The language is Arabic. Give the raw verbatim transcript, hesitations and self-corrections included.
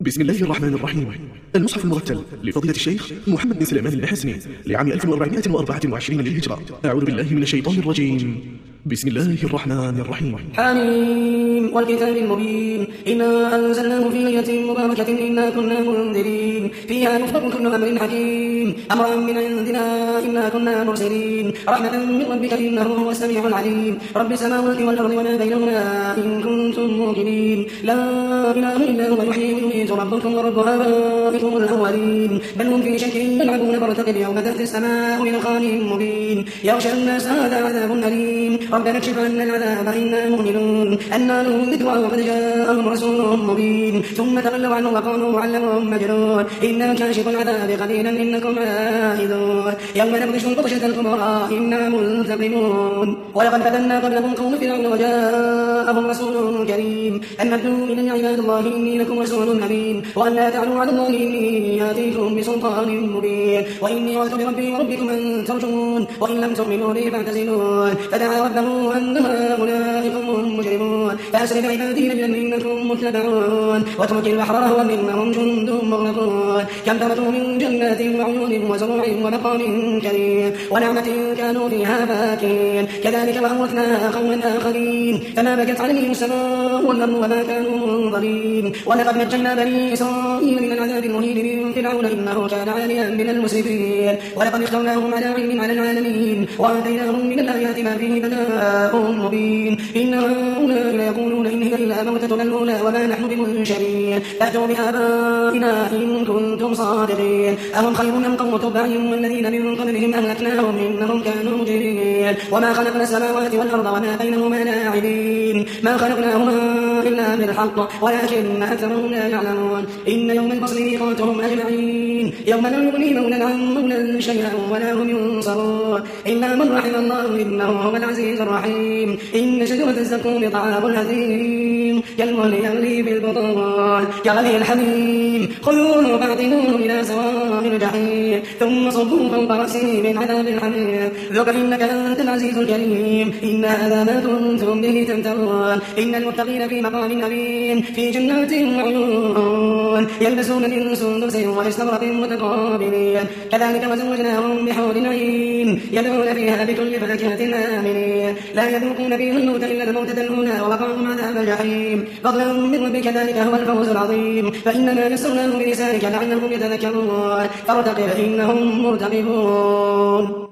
بسم الله الرحمن الرحيم. المصحف المرتل لفضيلة الشيخ محمد بن سليمان الحسني لعام ألف وأربعمائة وأربعة وعشرين للهجرة. أعوذ بالله من الشيطان الرجيم. بسم الله الرحمن الرحيم. حميم والكتاب المبين إنا أنزلناه في ليلة مباركة إنا كنا منذرين فيها يفرق كل أمر حكيم أمرا من عندنا إنا كنا مرسلين رحمة من ربك إنه هو السميع العليم رب السماوات والأرض وما بينهما إن كنتم موقنين لا إله إلا هو يحيي ويميت ربكم ورب آبائكم الأولين بل هم في شك يلعبون فارتقب يوم تأتي السماء بدخان مبين يغشى الناس هذا عذاب أليم ربنا اكشف عنا العذاب إنا مؤمنون أنا لهم ذكرى وقد جاءهم رسول مبين ثم تولوا عنه وقالوا معلم مجنون إنا كاشف العذاب قليلا إنكم عائدون يوم نبطش البطشة الكبرى إنا منتقمون ولقد فتنا قبلهم قوم فرعون وجاءهم رسول كريم أن ادعوا إلي عباد الله إني لكم رسول أمين وأن لا تعلوا على الله إني آتيكم بسلطان مبين وإني عذت بربي وربكم أن ترجمون وإن لم تؤمنوا لي فاعتزلون فدعا ربه أن هؤلاء قوم مجرمون فأسر بعبادي ليلا إنكم متبعون واترك البحر رهوا إنهم جند مغرقون كم تركوا من جنات وعيون وزروع ومقام كريم ونعمة كانوا فيها فاكهين كذلك وأورثناها قوما آخرين فما بكت عليهم السماء والأرض وما كانوا منظرين ولقد نجينا بني إسرائيل من العذاب المهين من فرعون إنه كان عاليا من المسرفين ولقد اخترناهم على علم على العالمين وآتيناهم من الآيات ما فيه بلاء مبين إن هؤلاء ليقولون إن هي إلا موتتنا الأولى وما نحن بمنشرين فأتوا بآبائنا إن كنتم صادقين أهم خير أم قوم تبع والذين من قبلهم أهلكناهم إنهم كانوا مجرمين وما خلقنا السماوات والأرض وما بينهما لاعبين ما خلقناهما إلا بالحق ولكن أكثرهم لا يعلمون إن يوم الفصل ميقاتهم أجمعين يوم لا يغني مولى عن مولى شيئا ولا هم ينصرون إلا من رحم الله إنه هو العزيز الرحيم إن شجرة الزقوم طعام الأثيم كالمهل يغلي بالبطون كغلي الحميم خذوه فاعتلوه إلى سواء الجحيم ثم صبوا فوق رأسه من عذاب الحميم ذق إنك أنت العزيز الكريم إن هذا ما كنتم به تمترون إن المتقين في مقام أمين في جنات وعيون يلبسون من سندس واستبرق متقابلين كذلك وزوجناهم بحور عين يدعون فيها بكل فاكهة آمنين لا يذوقون فيها الموت إلا الموتة الأولى ووقاهم عذاب الجحيم فضلا من ربك ذلك هو الفوز العظيم فإنما يسرناه بلسانك لعلهم يتذكرون فارتقب إنهم مرتقبون.